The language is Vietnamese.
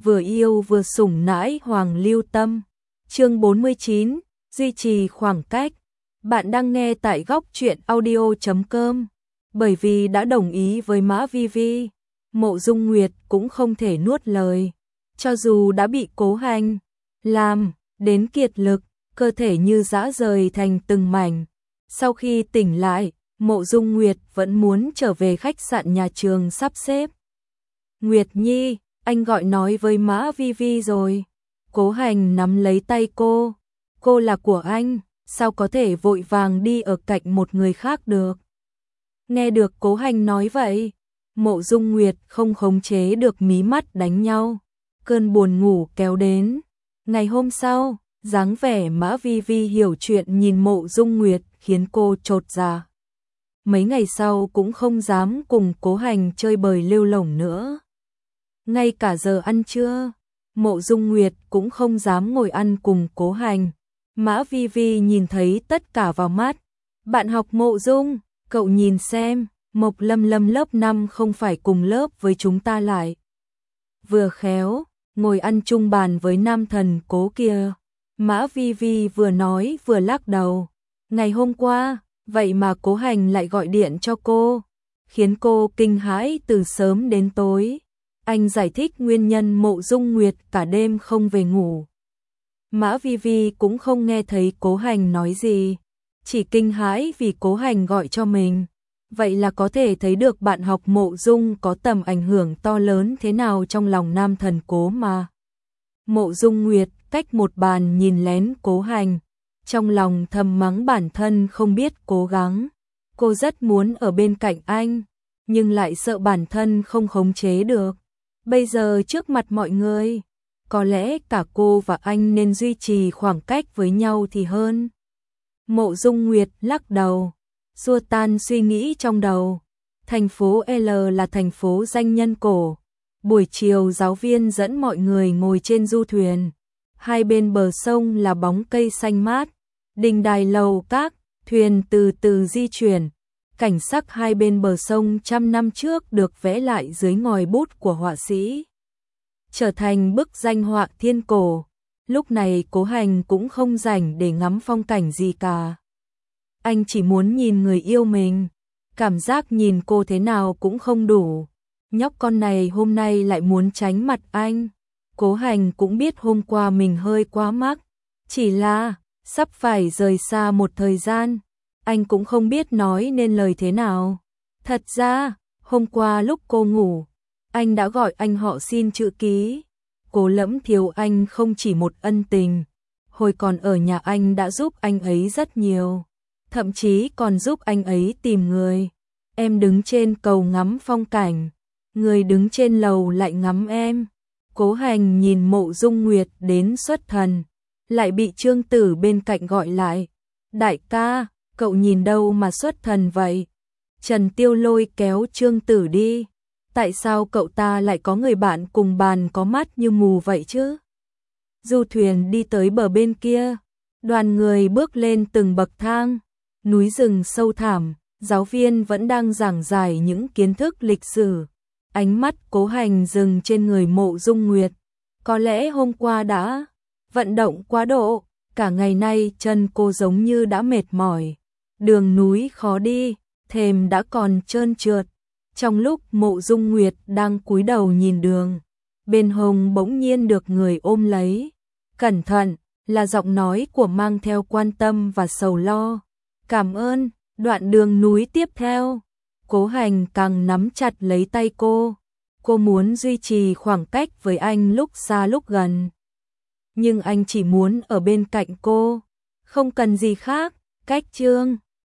vừa yêu vừa sủng nãi Hoàng Lưu Tâm. Chương 49, duy trì khoảng cách. Bạn đang nghe tại góc truyện audio.com. Bởi vì đã đồng ý với Mã Vi Vi, Mộ Dung Nguyệt cũng không thể nuốt lời. Cho dù đã bị Cố Hành làm đến kiệt lực, cơ thể như rã rời thành từng mảnh. Sau khi tỉnh lại, Mộ Dung Nguyệt vẫn muốn trở về khách sạn nhà trường sắp xếp. Nguyệt Nhi, anh gọi nói với Mã Vi Vi rồi. Cố Hành nắm lấy tay cô là của anh, sao có thể vội vàng đi ở cạnh một người khác được. Nghe được Cố Hành nói vậy, Mộ Dung Nguyệt không khống chế được mí mắt đánh nhau, cơn buồn ngủ kéo đến. Ngày hôm sau, dáng vẻ Mã Vi Vi hiểu chuyện nhìn Mộ Dung Nguyệt khiến cô chột dạ. Mấy ngày sau cũng không dám cùng Cố Hành chơi bời lêu lổng nữa. Ngay cả giờ ăn trưa, Mộ Dung Nguyệt cũng không dám ngồi ăn cùng Cố Hành. Mã Vi Vi nhìn thấy tất cả vào mắt. Bạn học Mộ Dung, cậu nhìn xem, Mộc Lâm Lâm lớp 5 không phải cùng lớp với chúng ta lại. Vừa khéo, ngồi ăn chung bàn với nam thần Cố kia. Mã Vi Vi vừa nói vừa lắc đầu. Ngày hôm qua, vậy mà Cố Hành lại gọi điện cho cô, khiến cô kinh hãi từ sớm đến tối. Anh giải thích nguyên nhân Mộ Dung Nguyệt cả đêm không về ngủ. Mã Vi Vi cũng không nghe thấy Cố Hành nói gì, chỉ kinh hãi vì Cố Hành gọi cho mình. Vậy là có thể thấy được bạn học Mộ Dung có tầm ảnh hưởng to lớn thế nào trong lòng nam thần Cố mà. Mộ Dung Nguyệt cách một bàn nhìn lén Cố Hành, trong lòng thầm mắng bản thân không biết cố gắng. Cô rất muốn ở bên cạnh anh, nhưng lại sợ bản thân không khống chế được. Bây giờ trước mặt mọi người, có lẽ cả cô và anh nên duy trì khoảng cách với nhau thì hơn. Mộ Dung Nguyệt lắc đầu, xua tan suy nghĩ trong đầu. Thành phố L là thành phố danh nhân cổ. Buổi chiều giáo viên dẫn mọi người ngồi trên du thuyền. Hai bên bờ sông là bóng cây xanh mát, đình đài lầu các, thuyền từ từ di chuyển. Cảnh sắc hai bên bờ sông trăm năm trước được vẽ lại dưới ngòi bút của họa sĩ, trở thành bức danh họa thiên cổ. Lúc này Cố Hành cũng không rảnh để ngắm phong cảnh gì cả. Anh chỉ muốn nhìn người yêu mình, cảm giác nhìn cô thế nào cũng không đủ. Nhóc con này hôm nay lại muốn tránh mặt anh. Cố Hành cũng biết hôm qua mình hơi quá mắc, chỉ là sắp phải rời xa một thời gian, anh cũng không biết nói nên lời thế nào. Thật ra, hôm qua lúc cô ngủ, anh đã gọi anh họ xin chữ ký. Cố Lẫm thiếu anh không chỉ một ân tình, hồi còn ở nhà anh đã giúp anh ấy rất nhiều, thậm chí còn giúp anh ấy tìm người. Em đứng trên cầu ngắm phong cảnh, người đứng trên lầu lại ngắm em. Cố Hành nhìn Mộ Dung Nguyệt đến xuất thần, lại bị Trương Tử bên cạnh gọi lại. Đại ca, cậu nhìn đâu mà xuất thần vậy? Trần Tiêu Lôi kéo Trương Tử đi. Tại sao cậu ta lại có người bạn cùng bàn có mắt như mù vậy chứ? Du thuyền đi tới bờ bên kia, đoàn người bước lên từng bậc thang, núi rừng sâu thẳm, giáo viên vẫn đang giảng giải những kiến thức lịch sử. Ánh mắt Cố Hành dừng trên người Mộ Dung Nguyệt. Có lẽ hôm qua đã vận động quá độ, cả ngày nay chân cô giống như đã mệt mỏi. Đường núi khó đi, thềm đã còn trơn trượt. Trong lúc Mộ Dung Nguyệt đang cúi đầu nhìn đường, bên hông bỗng nhiên được người ôm lấy. Cẩn thận, là giọng nói của mang theo quan tâm và sầu lo. Cảm ơn. Đoạn đường núi tiếp theo, Cố Hành càng nắm chặt lấy tay cô. Cô muốn duy trì khoảng cách với anh lúc xa lúc gần. Nhưng anh chỉ muốn ở bên cạnh cô, không cần gì khác. Cách chương